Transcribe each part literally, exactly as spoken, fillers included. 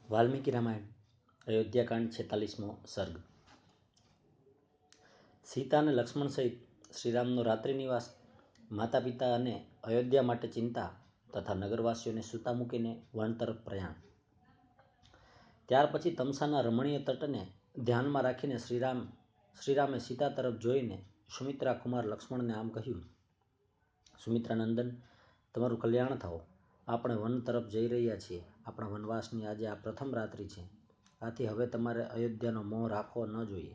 વાલ્મીકી રામાયણ અયોધ્યાકાંડ છેતાલીસમો સર્ગ. સીતા અને લક્ષ્મણ સહિત શ્રીરામનો રાત્રિ નિવાસ, માતા પિતા અને અયોધ્યા માટે ચિંતા તથા નગરવાસીઓને સૂતા મૂકીને વન તરફ પ્રયાણ. ત્યાર પછી તમસાના રમણીય તટને ધ્યાનમાં રાખીને શ્રીરામ શ્રીરામે સીતા તરફ જોઈને સુમિત્રા કુમાર લક્ષ્મણને આમ કહ્યું: સુમિત્રાનંદન, તમારું કલ્યાણ થાઓ. આપણે વન તરફ જઈ રહ્યા છીએ. આપણા વનવાસની આજે આ પ્રથમ રાત્રિ છે. આથી હવે તમારે અયોધ્યાનો મોહ રાખવો ન જોઈએ.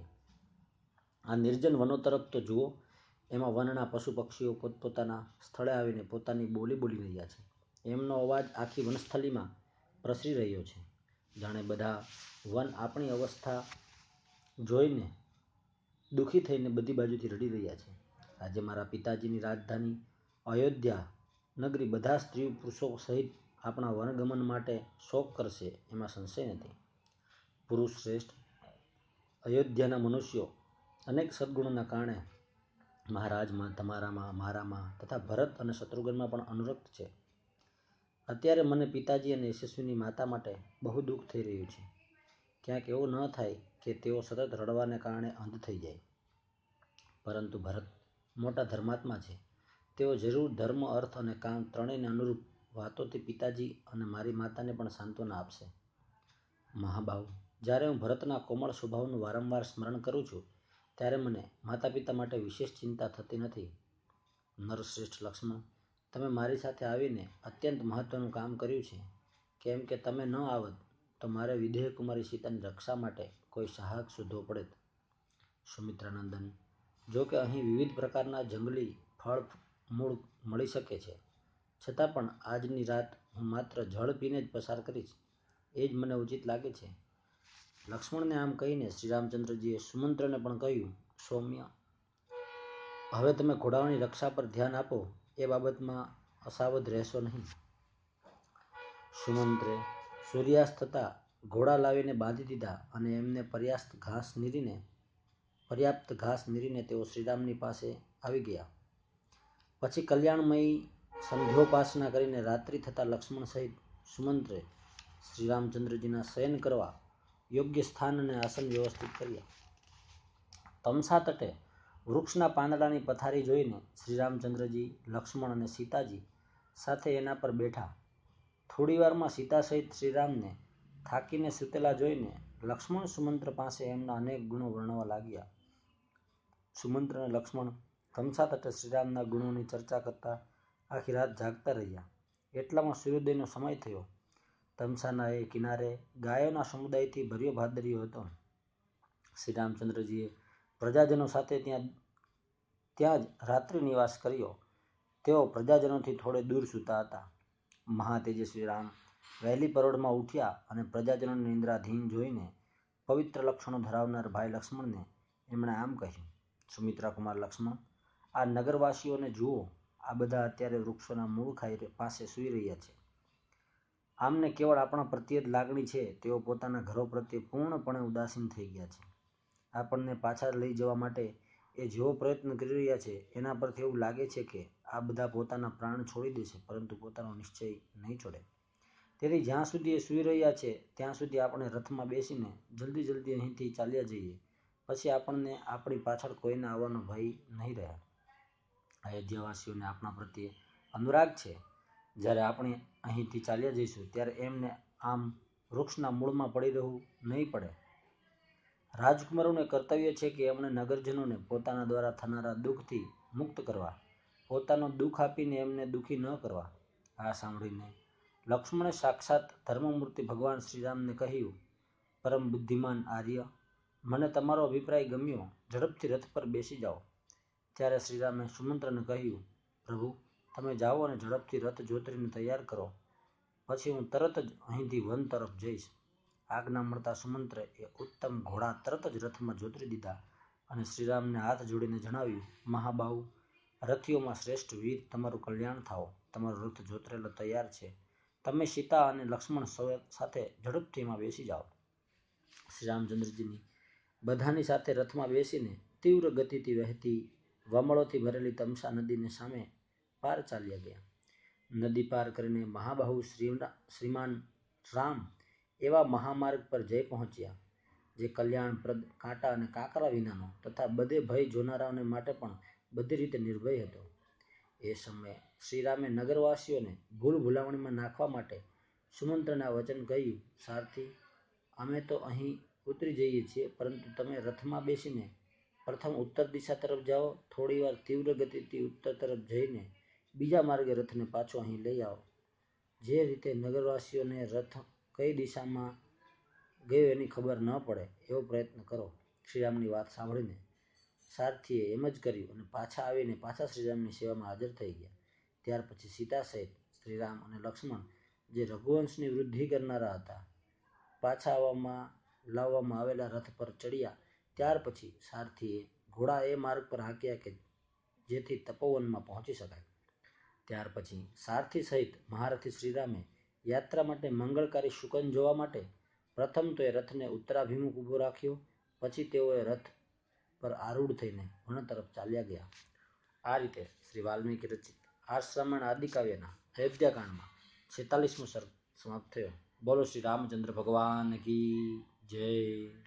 આ નિર્જન વનો તરફ તો જુઓ. એમાં વનના પશુ પક્ષીઓ પોતપોતાના સ્થળે આવીને પોતાની બોલી બોલી રહ્યા છે. એમનો અવાજ આખી વનસ્થલીમાં પ્રસરી રહ્યો છે. જાણે બધા વન આપણી અવસ્થા જોઈને દુઃખી થઈને બધી બાજુથી રડી રહ્યા છે. આજે મારા પિતાજીની રાજધાની અયોધ્યા નગરી બધા સ્ત્રી પુરુષો સહિત આપણા વનગમન માટે શોક કરશે, એમાં સંશય નથી. પુરુષ શ્રેષ્ઠ, અયોધ્યાના મનુષ્યો અનેક સદગુણોના કારણે મહારાજમાં, તમારામાં, મારામાં તથા ભરત અને શત્રુઘ્નમાં પણ અનુરક્ત છે. અત્યારે મને પિતાજી અને યશસ્વીની માતા માટે બહુ દુઃખ થઈ રહ્યું છે. ક્યાંક એવું ન થાય કે તેઓ સતત રડવાને કારણે અંધ થઈ જાય. પરંતુ ભરત મોટા ધર્માત્મા છે. તેઓ જરૂર ધર્મ, અર્થ અને કામ ત્રણેયને અનુરૂપ વાતોથી પિતાજી અને મારી માતાને પણ સાંત્વના આપશે. મહાબાહુ, જ્યારે હું ભરતના કોમળ સ્વભાવનું વારંવાર સ્મરણ કરું છું ત્યારે મને માતા પિતા માટે વિશેષ ચિંતા થતી નથી. નરશ્રેષ્ઠ લક્ષ્મણ, તમે મારી સાથે આવીને અત્યંત મહત્વનું કામ કર્યું છે. કેમ કે તમે ન આવત તો મારે વિદેહ કુમારી સીતાની રક્ષા માટે કોઈ સહાયક શોધવો પડેત. સુમિત્રાનંદન, જો કે અહીં વિવિધ પ્રકારના જંગલી ફળ મૂળ મળી શકે છે, છતાં પણ આજની રાત હું માત્ર જળ પીને જ પસાર કરીશ. એ જ મને ઉચિત લાગે છે. લક્ષ્મણને આમ કહીને શ્રીરામચંદ્રજીએ સુમંત્રને પણ કહ્યું: સૌમ્ય, હવે તમે ઘોડાઓની રક્ષા પર ધ્યાન આપો. એ બાબતમાં અસાવધ રહેશો નહીં. સુમંત્રે સૂર્યાસ્ત થતાં ઘોડા લાવીને બાંધી દીધા અને એમને પર્યાપ્ત ઘાસ નીરીને પર્યાપ્ત ઘાસ નીરીને તેઓ શ્રીરામની પાસે આવી ગયા. પછી કલ્યાણમયી સંધ્યોપાસના કરીને રાત્રિ થતાં લક્ષ્મણ સહિત સુમંત્રે શ્રીરામચંદ્રજીના શયન કરવા યોગ્ય સ્થાન અને આસન વ્યવસ્થિત કર્યા. તમસા તટે વૃક્ષના પાંદડાની પથારી જોઈને શ્રીરામચંદ્રજી, લક્ષ્મણ અને સીતાજી સાથે એના પર બેઠા. થોડીવારમાં સીતા સહિત શ્રીરામને થાકીને સૂતેલા જોઈને લક્ષ્મણ સુમંત્ર પાસે એમના અનેક ગુણો વર્ણવવા લાગ્યા. સુમંત્ર અને લક્ષ્મણ તમસા તટે શ્રીરામના ગુણોની ચર્ચા કરતા આખી રાત જાગતા રહ્યા. એટલામાં સૂર્યોદયનો સમય થયો. તમસાના એ કિનારે ગાયોના સમુદાયથી ભર્યો ભાદર્યો હતો. શ્રીરામચંદ્રજીએ પ્રજાજનો સાથે ત્યાં ત્યાં જ રાત્રિ નિવાસ કર્યો. તેઓ પ્રજાજનોથી થોડે દૂર સૂતા હતા. મહાતેજસ્વી રામ વહેલી પરોઢમાં ઉઠ્યા અને પ્રજાજનોની નિંદ્રાધીન જોઈને પવિત્ર લક્ષણો ધરાવનાર ભાઈ લક્ષ્મણને એમણે આમ કહ્યું: સુમિત્રા કુમાર લક્ષ્મણ, આ નગરવાસીઓને જુઓ. આ બધા અત્યારે વૃક્ષોના મૂળ ખાઈ પાસે સૂઈ રહ્યા છે. આમને કેવળ આપણા પ્રત્યે જ લાગણી છે. તેઓ પોતાના ઘરો પ્રત્યે પૂર્ણપણે ઉદાસીન થઈ ગયા છે. આપણને પાછા લઈ જવા માટે એ જેવો પ્રયત્ન કરી રહ્યા છે એના પરથી એવું લાગે છે કે આ બધા પોતાના પ્રાણ છોડી દેશે, પરંતુ પોતાનો નિશ્ચય નહીં છોડે. તેથી જ્યાં સુધી એ સૂઈ રહ્યા છે ત્યાં સુધી આપણે રથમાં બેસીને જલ્દી જલ્દી અહીંથી ચાલ્યા જઈએ. પછી આપણને આપણી પાછળ કોઈને આવવાનો ભય નહીં રહે. અયોધ્યાવાસીઓને આપણા પ્રત્યે અનુરાગ છે. જ્યારે આપણે અહીંથી ચાલ્યા જઈશું ત્યારે એમને આમ વૃક્ષના મૂળમાં પડી રહેવું નહીં પડે. રાજકુમારોને કર્તવ્ય છે કે એમણે નગરજનોને પોતાના દ્વારા થનારા દુઃખથી મુક્ત કરવા, પોતાનું દુઃખ આપીને એમને દુઃખી ન કરવા. આ સાંભળીને લક્ષ્મણે સાક્ષાત ધર્મમૂર્તિ ભગવાન શ્રીરામને કહ્યું: પરમ બુદ્ધિમાન આર્ય, મને તમારો અભિપ્રાય ગમ્યો. ઝડપથી રથ પર બેસી જાઓ. ત્યારે શ્રીરામે સુમંત્રને કહ્યું: પ્રભુ, તમે જાઓ અને ઝડપથી રથ જોતરીને તૈયાર કરો. પછી હું તરત જ અહીંથી વન તરફ જઈશ. આજ્ઞા મળતા સુમંત્રે એ ઉત્તમ ઘોડા તરત જ રથમાં જોતરી દીધા અને શ્રીરામને હાથ જોડીને જણાવ્યું: મહાબાહુ, રથીઓમાં શ્રેષ્ઠ વીર, તમારું કલ્યાણ થાઓ. તમારો રથ જોતરેલો તૈયાર છે. તમે સીતા અને લક્ષ્મણ સાથે ઝડપથી એમાં બેસી જાઓ. શ્રીરામચંદ્રજીની બધાની સાથે રથમાં બેસીને તીવ્ર ગતિથી વહેતી વમળોથી ભરેલી તમસા નદીને સામે પાર ચાલ્યા ગયા. નદી પાર કરીને મહાબાહુ શ્રીમાન રામ એવા મહામાર્ગ પર જઈ પહોંચ્યા જે કલ્યાણપ્રદ, કાંટા અને કાંકરા વિનાનો તથા બધે ભય જોનારાઓને માટે પણ બધી રીતે નિર્ભય હતો. એ સમયે શ્રીરામે નગરવાસીઓને ભૂલ ભૂલામણીમાં નાખવા માટે સુમંત્રને આ વચન કહ્યું: સારથી, અમે તો અહીં ઉતરી જઈએ છીએ, પરંતુ તમે રથમાં બેસીને પ્રથમ ઉત્તર દિશા તરફ જાઓ. થોડીવાર તીવ્ર ગતિથી ઉત્તર તરફ જઈને બીજા માર્ગે રથને પાછો અહીં લઈ આવો. જે રીતે નગરવાસીઓને રથ કઈ દિશામાં ગયો એની ખબર ન પડે એવો પ્રયત્ન કરો. શ્રીરામની વાત સાંભળીને સારથીએ એમ જ કર્યું અને પાછા આવીને પાછા શ્રીરામની સેવામાં હાજર થઈ ગયા. ત્યાર પછી સીતા સહિત શ્રીરામ અને લક્ષ્મણ, જે રઘુવંશની વૃદ્ધિ કરનારા હતા, પાછા આવવામાં લાવવામાં આવેલા રથ પર ચડ્યા. ત્યાર પછી સારથીએ ઘોડા એ માર્ગ પર હાંક્યા કે જેથી તપોવનમાં પહોંચી શકાય. ત્યાર પછી સારથી સહિત મહારથી શ્રીરામે યાત્રા માટે મંગળકારી શુકન જોવા માટે પ્રથમ તો એ રથને ઉત્તરાભિમુખ ઊભો રાખ્યો. પછી તેઓએ રથ પર આરૂઢ થઈને વન તરફ ચાલ્યા ગયા. આ રીતે શ્રી વાલ્મીકી રચિત આર્ષરામાયણ આદિકાવ્યના અયોધ્યાકાંડમાં છેતાલીસમો સર્ગ સમાપ્ત થયો. બોલો શ્રી રામચંદ્ર ભગવાન કી જય.